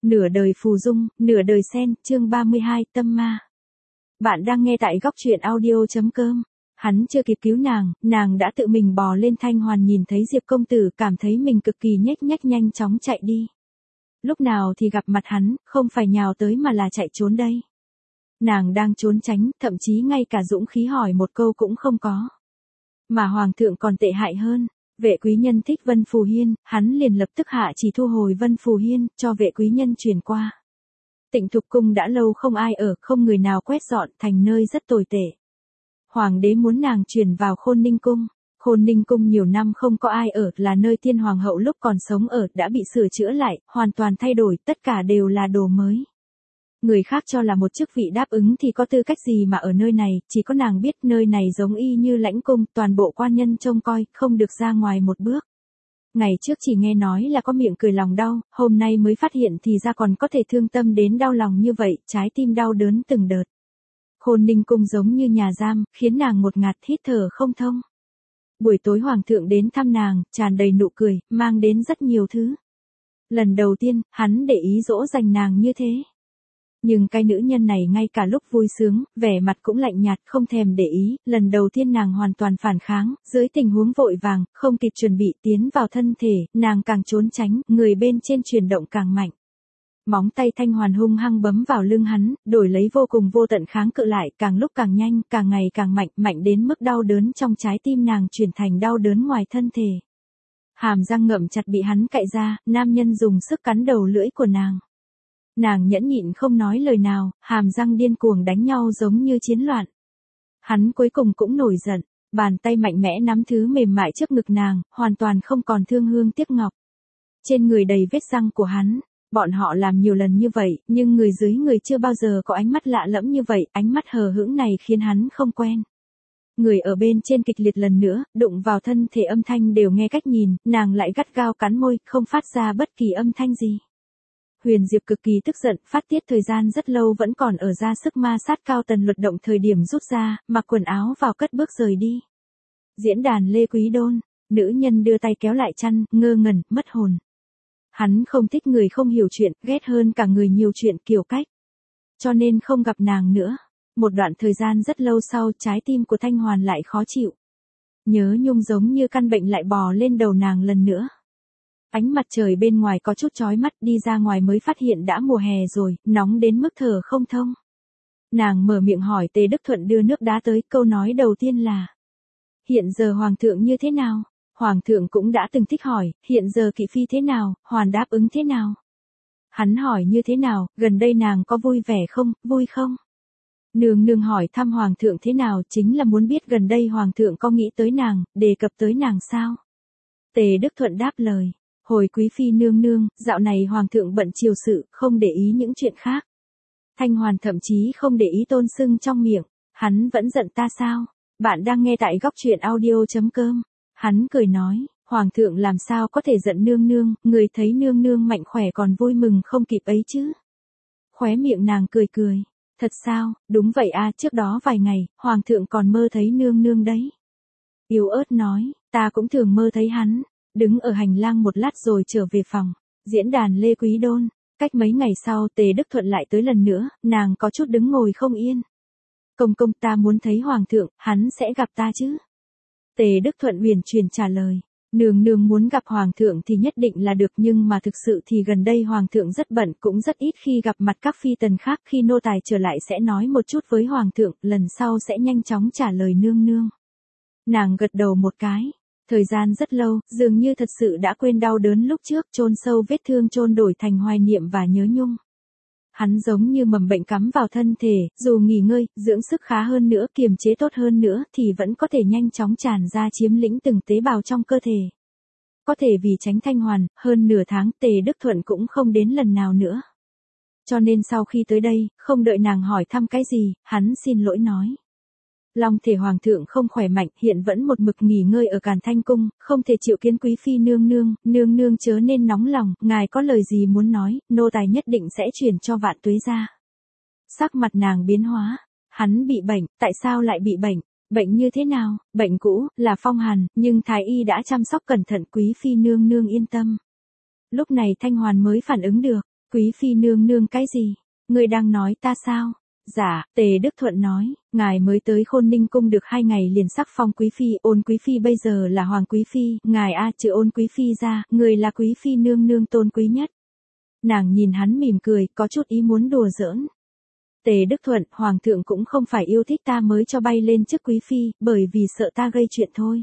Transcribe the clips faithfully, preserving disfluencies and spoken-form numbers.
Nửa đời phù dung, nửa đời sen, chương ba mươi hai, tâm ma. Bạn đang nghe tại góc truyện audio chấm com. Hắn chưa kịp cứu nàng, nàng đã tự mình bò lên. Thanh Hoàn nhìn thấy Diệp công tử, cảm thấy mình cực kỳ nhếch nhách nhanh chóng chạy đi. Lúc nào thì gặp mặt hắn, không phải nhào tới mà là chạy trốn đây. Nàng đang trốn tránh, thậm chí ngay cả dũng khí hỏi một câu cũng không có. Mà hoàng thượng còn tệ hại hơn. Vệ quý nhân thích Vân Phù Hiên, hắn liền lập tức hạ chỉ thu hồi Vân Phù Hiên, cho vệ quý nhân truyền qua. Tịnh Thục Cung đã lâu không ai ở, không người nào quét dọn, thành nơi rất tồi tệ. Hoàng đế muốn nàng chuyển vào Khôn Ninh Cung. Khôn Ninh Cung nhiều năm không có ai ở, là nơi tiên hoàng hậu lúc còn sống ở, đã bị sửa chữa lại, hoàn toàn thay đổi, tất cả đều là đồ mới. Người khác cho là một chức vị đáp ứng thì có tư cách gì mà ở nơi này, chỉ có nàng biết nơi này giống y như lãnh cung, toàn bộ quan nhân trông coi, không được ra ngoài một bước. Ngày trước chỉ nghe nói là có miệng cười lòng đau, hôm nay mới phát hiện thì ra còn có thể thương tâm đến đau lòng như vậy, trái tim đau đớn từng đợt. Khôn Ninh Cung giống như nhà giam, khiến nàng ngột ngạt hít thở không thông. Buổi tối hoàng thượng đến thăm nàng, tràn đầy nụ cười, mang đến rất nhiều thứ. Lần đầu tiên, hắn để ý dỗ dành nàng như thế. Nhưng cái nữ nhân này ngay cả lúc vui sướng, vẻ mặt cũng lạnh nhạt, không thèm để ý, lần đầu tiên nàng hoàn toàn phản kháng, dưới tình huống vội vàng, không kịp chuẩn bị tiến vào thân thể, nàng càng trốn tránh, người bên trên chuyển động càng mạnh. Móng tay Thanh Hoàn hung hăng bấm vào lưng hắn, đổi lấy vô cùng vô tận kháng cự lại, càng lúc càng nhanh, càng ngày càng mạnh, mạnh đến mức đau đớn trong trái tim nàng chuyển thành đau đớn ngoài thân thể. Hàm răng ngậm chặt bị hắn cạy ra, nam nhân dùng sức cắn đầu lưỡi của nàng. Nàng nhẫn nhịn không nói lời nào, hàm răng điên cuồng đánh nhau giống như chiến loạn. Hắn cuối cùng cũng nổi giận, bàn tay mạnh mẽ nắm thứ mềm mại trước ngực nàng, hoàn toàn không còn thương hương tiếc ngọc. Trên người đầy vết răng của hắn, bọn họ làm nhiều lần như vậy, nhưng người dưới người chưa bao giờ có ánh mắt lạ lẫm như vậy, ánh mắt hờ hững này khiến hắn không quen. Người ở bên trên kịch liệt lần nữa, đụng vào thân thể âm thanh đều nghe cách nhìn, nàng lại gắt gao cắn môi, không phát ra bất kỳ âm thanh gì. Huyền Diệp cực kỳ tức giận, phát tiết thời gian rất lâu vẫn còn ở ra sức ma sát Cao Tần Luật động thời điểm rút ra, mặc quần áo vào cất bước rời đi. Diễn đàn Lê Quý Đôn, nữ nhân đưa tay kéo lại chăn, ngơ ngẩn, mất hồn. Hắn không thích người không hiểu chuyện, ghét hơn cả người nhiều chuyện kiểu cách. Cho nên không gặp nàng nữa. Một đoạn thời gian rất lâu sau, trái tim của Thanh Hoàn lại khó chịu. Nhớ nhung giống như căn bệnh lại bò lên đầu nàng lần nữa. Ánh mặt trời bên ngoài có chút chói mắt, đi ra ngoài mới phát hiện đã mùa hè rồi, nóng đến mức thở không thông. Nàng mở miệng hỏi Tề Đức Thuận đưa nước đá tới, câu nói đầu tiên là: hiện giờ hoàng thượng như thế nào? Hoàng thượng cũng đã từng thích hỏi, hiện giờ kỵ phi thế nào, Hoàn đáp ứng thế nào? Hắn hỏi như thế nào, gần đây nàng có vui vẻ không, vui không? Nương nương hỏi thăm hoàng thượng thế nào, chính là muốn biết gần đây hoàng thượng có nghĩ tới nàng, đề cập tới nàng sao? Tề Đức Thuận đáp lời: hồi quý phi nương nương, dạo này hoàng thượng bận triều sự, không để ý những chuyện khác. Thanh Hoàn thậm chí không để ý tôn sưng trong miệng, hắn vẫn giận ta sao? Bạn đang nghe tại góc truyện audio chấm com. Hắn cười nói, hoàng thượng làm sao có thể giận nương nương, người thấy nương nương mạnh khỏe còn vui mừng không kịp ấy chứ. Khóe miệng nàng cười cười, thật sao, đúng vậy à, trước đó vài ngày, hoàng thượng còn mơ thấy nương nương đấy. Yếu ớt nói, ta cũng thường mơ thấy hắn. Đứng ở hành lang một lát rồi trở về phòng. Diễn đàn Lê Quý Đôn, cách mấy ngày sau Tề Đức Thuận lại tới lần nữa, nàng có chút đứng ngồi không yên. Công công, ta muốn thấy hoàng thượng, hắn sẽ gặp ta chứ? Tề Đức Thuận huyền truyền trả lời, nương nương muốn gặp hoàng thượng thì nhất định là được, nhưng mà thực sự thì gần đây hoàng thượng rất bận, cũng rất ít khi gặp mặt các phi tần khác, khi nô tài trở lại sẽ nói một chút với hoàng thượng, lần sau sẽ nhanh chóng trả lời nương nương. Nàng gật đầu một cái. Thời gian rất lâu, dường như thật sự đã quên đau đớn lúc trước, chôn sâu vết thương chôn đổi thành hoài niệm và nhớ nhung. Hắn giống như mầm bệnh cắm vào thân thể, dù nghỉ ngơi, dưỡng sức khá hơn nữa, kiềm chế tốt hơn nữa, thì vẫn có thể nhanh chóng tràn ra chiếm lĩnh từng tế bào trong cơ thể. Có thể vì tránh Thanh Hoàn, hơn nửa tháng Tề Đức Thuận cũng không đến lần nào nữa. Cho nên sau khi tới đây, không đợi nàng hỏi thăm cái gì, hắn xin lỗi nói. Long thể hoàng thượng không khỏe mạnh, hiện vẫn một mực nghỉ ngơi ở Càn Thanh Cung, không thể chịu kiến quý phi nương nương, nương nương chớ nên nóng lòng, ngài có lời gì muốn nói, nô tài nhất định sẽ truyền cho Vạn Tuế gia. Sắc mặt nàng biến hóa, hắn bị bệnh, tại sao lại bị bệnh, bệnh như thế nào, bệnh cũ, là phong hàn, nhưng thái y đã chăm sóc cẩn thận, quý phi nương nương yên tâm. Lúc này Thanh Hoàn mới phản ứng được, Quý phi nương nương cái gì? Ngươi đang nói ta sao? Dạ, Tề Đức Thuận nói, ngài mới tới Khôn Ninh cung được hai ngày liền sắc phong quý phi, Ôn quý phi bây giờ là hoàng quý phi, ngài a trừ Ôn quý phi ra, người là quý phi nương nương tôn quý nhất. Nàng nhìn hắn mỉm cười, có chút ý muốn đùa giỡn. Tề Đức Thuận, hoàng thượng cũng không phải yêu thích ta mới cho bay lên chức quý phi, bởi vì sợ ta gây chuyện thôi.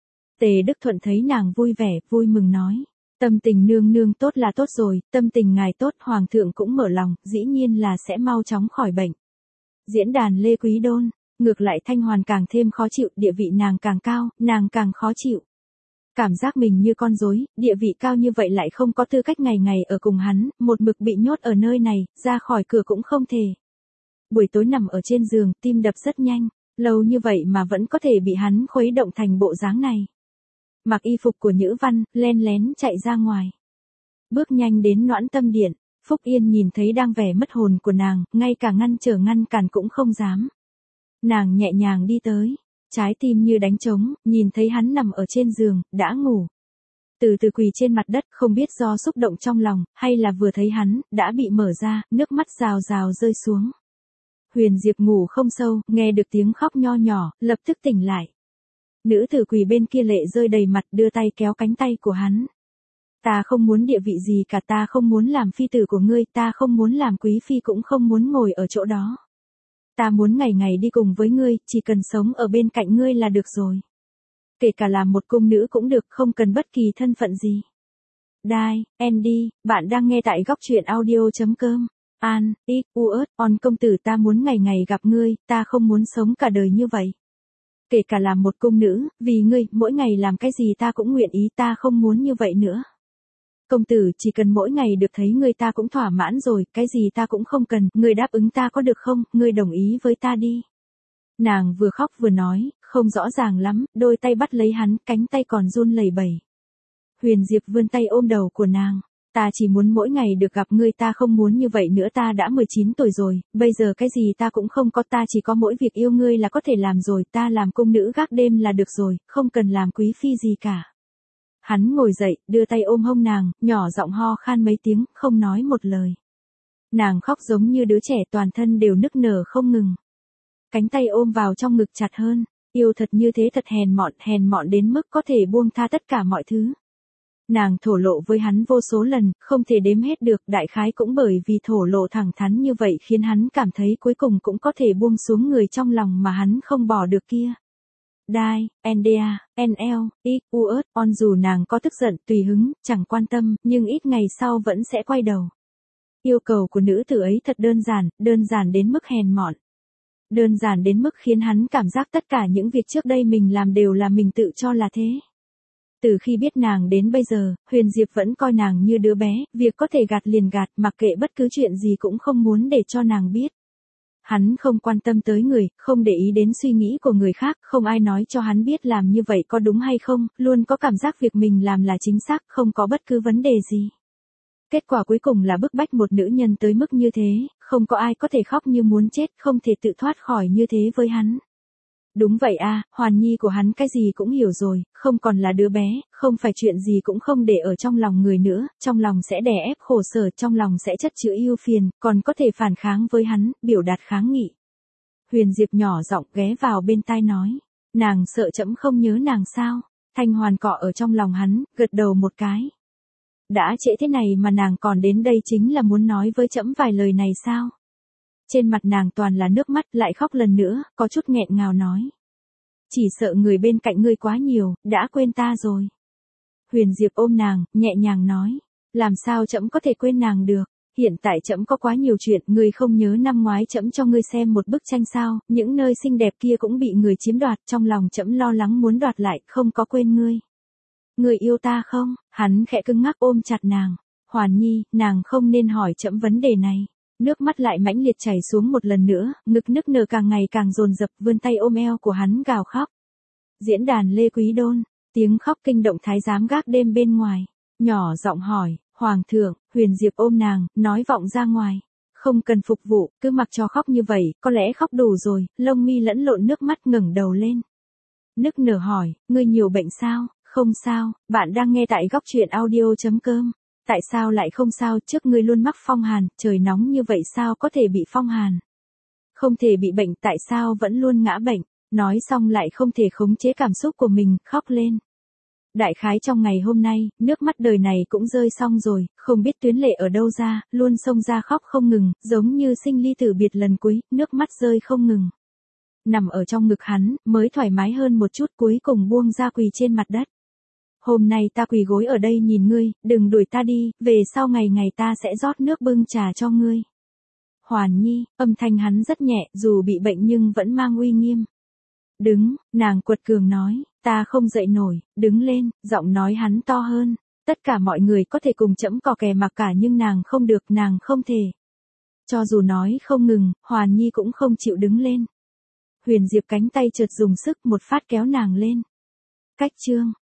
Tề Đức Thuận thấy nàng vui vẻ, vui mừng nói. Tâm tình nương nương tốt là tốt rồi, tâm tình ngài tốt, hoàng thượng cũng mở lòng, dĩ nhiên là sẽ mau chóng khỏi bệnh. Diễn đàn Lê Quý Đôn, ngược lại Thanh Hoàn càng thêm khó chịu, địa vị nàng càng cao, nàng càng khó chịu. Cảm giác mình như con rối, địa vị cao như vậy lại không có tư cách ngày ngày ở cùng hắn, một mực bị nhốt ở nơi này, ra khỏi cửa cũng không thể. Buổi tối nằm ở trên giường, tim đập rất nhanh, lâu như vậy mà vẫn có thể bị hắn khuấy động thành bộ dáng này. Mặc y phục của Nhữ Văn, len lén chạy ra ngoài. Bước nhanh đến Noãn Tâm Điện, Phúc Yên nhìn thấy đang vẻ mất hồn của nàng, ngay cả ngăn trở ngăn cản cũng không dám. Nàng nhẹ nhàng đi tới, trái tim như đánh trống, nhìn thấy hắn nằm ở trên giường, đã ngủ. Từ từ quỳ trên mặt đất, không biết do xúc động trong lòng, hay là vừa thấy hắn, đã bị mở ra, nước mắt rào rào rơi xuống. Huyền Diệp ngủ không sâu, nghe được tiếng khóc nho nhỏ, lập tức tỉnh lại. Nữ tử quỳ bên kia lệ rơi đầy mặt, đưa tay kéo cánh tay của hắn. Ta không muốn địa vị gì cả, ta không muốn làm phi tử của ngươi, ta không muốn làm quý phi cũng không muốn ngồi ở chỗ đó. Ta muốn ngày ngày đi cùng với ngươi, chỉ cần sống ở bên cạnh ngươi là được rồi. Kể cả làm một cung nữ cũng được, không cần bất kỳ thân phận gì. Đai, Andy, bạn đang nghe tại góc truyện audio.com. An, X, U, ớt, on công tử ta muốn ngày ngày gặp ngươi, ta không muốn sống cả đời như vậy. Kể cả làm một cung nữ, vì ngươi, mỗi ngày làm cái gì ta cũng nguyện ý, ta không muốn như vậy nữa. Công tử chỉ cần mỗi ngày được thấy ngươi ta cũng thỏa mãn rồi, cái gì ta cũng không cần, ngươi đáp ứng ta có được không, ngươi đồng ý với ta đi. Nàng vừa khóc vừa nói, không rõ ràng lắm, đôi tay bắt lấy hắn, cánh tay còn run lẩy bẩy. Huyền Diệp vươn tay ôm đầu của nàng. Ta chỉ muốn mỗi ngày được gặp ngươi, ta không muốn như vậy nữa, ta đã mười chín tuổi rồi, bây giờ cái gì ta cũng không có, ta chỉ có mỗi việc yêu ngươi là có thể làm rồi, ta làm cung nữ gác đêm là được rồi, không cần làm quý phi gì cả. Hắn ngồi dậy, đưa tay ôm hông nàng, nhỏ giọng ho khan mấy tiếng, không nói một lời. Nàng khóc giống như đứa trẻ, toàn thân đều nức nở không ngừng. Cánh tay ôm vào trong ngực chặt hơn, yêu thật như thế thật hèn mọn, hèn mọn đến mức có thể buông tha tất cả mọi thứ. Nàng thổ lộ với hắn vô số lần, không thể đếm hết được, đại khái cũng bởi vì thổ lộ thẳng thắn như vậy khiến hắn cảm thấy cuối cùng cũng có thể buông xuống người trong lòng mà hắn không bỏ được kia. Đai, Nda, en lờ, X, U, ớt, on dù nàng có tức giận, tùy hứng, chẳng quan tâm, nhưng ít ngày sau vẫn sẽ quay đầu. Yêu cầu của nữ tử ấy thật đơn giản, đơn giản đến mức hèn mọn. Đơn giản đến mức khiến hắn cảm giác tất cả những việc trước đây mình làm đều là mình tự cho là thế. Từ khi biết nàng đến bây giờ, Huyền Diệp vẫn coi nàng như đứa bé, việc có thể gạt liền gạt, mặc kệ bất cứ chuyện gì cũng không muốn để cho nàng biết. Hắn không quan tâm tới người, không để ý đến suy nghĩ của người khác, không ai nói cho hắn biết làm như vậy có đúng hay không, luôn có cảm giác việc mình làm là chính xác, không có bất cứ vấn đề gì. Kết quả cuối cùng là bức bách một nữ nhân tới mức như thế, không có ai có thể khóc như muốn chết, không thể tự thoát khỏi như thế với hắn. Đúng vậy a, Hoàn Nhi của hắn cái gì cũng hiểu rồi, không còn là đứa bé, không phải chuyện gì cũng không để ở trong lòng người nữa, trong lòng sẽ đè ép khổ sở, trong lòng sẽ chất chứa ưu phiền, còn có thể phản kháng với hắn, biểu đạt kháng nghị. Huyền Diệp nhỏ giọng ghé vào bên tai nói, nàng sợ trẫm không nhớ nàng sao? Thanh Hoàn cọ ở trong lòng hắn, gật đầu một cái. Đã trễ thế này mà nàng còn đến đây chính là muốn nói với trẫm vài lời này sao? Trên mặt nàng toàn là nước mắt, lại khóc lần nữa, có chút nghẹn ngào nói. Chỉ sợ người bên cạnh ngươi quá nhiều, đã quên ta rồi. Huyền Diệp ôm nàng, nhẹ nhàng nói. Làm sao trẫm có thể quên nàng được? Hiện tại trẫm có quá nhiều chuyện, ngươi không nhớ năm ngoái trẫm cho ngươi xem một bức tranh sao, những nơi xinh đẹp kia cũng bị người chiếm đoạt, trong lòng trẫm lo lắng muốn đoạt lại, không có quên ngươi. Ngươi yêu ta không? Hắn khẽ cứng ngắc ôm chặt nàng. Hoàn Nhi, nàng không nên hỏi trẫm vấn đề này. Nước mắt lại mãnh liệt chảy xuống một lần nữa, ngực nức nở càng ngày càng dồn dập, vươn tay ôm eo của hắn gào khóc. Diễn đàn Lê Quý Đôn, tiếng khóc kinh động thái giám gác đêm bên ngoài, nhỏ giọng hỏi, Hoàng thượng, Huyền Diệp ôm nàng, nói vọng ra ngoài. Không cần phục vụ, cứ mặc cho khóc như vậy, có lẽ khóc đủ rồi, lông mi lẫn lộn nước mắt ngẩng đầu lên. Nức nở hỏi, ngươi nhiều bệnh sao? Không sao, bạn đang nghe tại góc truyện audio.com. Tại sao lại không sao, trước ngươi luôn mắc phong hàn, trời nóng như vậy sao có thể bị phong hàn? Không thể bị bệnh, tại sao vẫn luôn ngã bệnh? Nói xong lại không thể khống chế cảm xúc của mình, khóc lên. Đại khái trong ngày hôm nay, nước mắt đời này cũng rơi xong rồi, không biết tuyến lệ ở đâu ra, luôn xông ra khóc không ngừng, giống như sinh ly tử biệt lần cuối, nước mắt rơi không ngừng. Nằm ở trong ngực hắn, mới thoải mái hơn một chút, cuối cùng buông ra quỳ trên mặt đất. Hôm nay ta quỳ gối ở đây nhìn ngươi, đừng đuổi ta đi, về sau ngày ngày ta sẽ rót nước bưng trà cho ngươi. Hoàn Nhi, âm thanh hắn rất nhẹ, dù bị bệnh nhưng vẫn mang uy nghiêm. Đứng, nàng quật cường nói, ta không dậy nổi, đứng lên, giọng nói hắn to hơn. Tất cả mọi người có thể cùng chẫm cò kè mặc cả nhưng nàng không được, nàng không thể. Cho dù nói không ngừng, Hoàn Nhi cũng không chịu đứng lên. Huyền Diệp cánh tay chợt dùng sức một phát kéo nàng lên. Cách chương.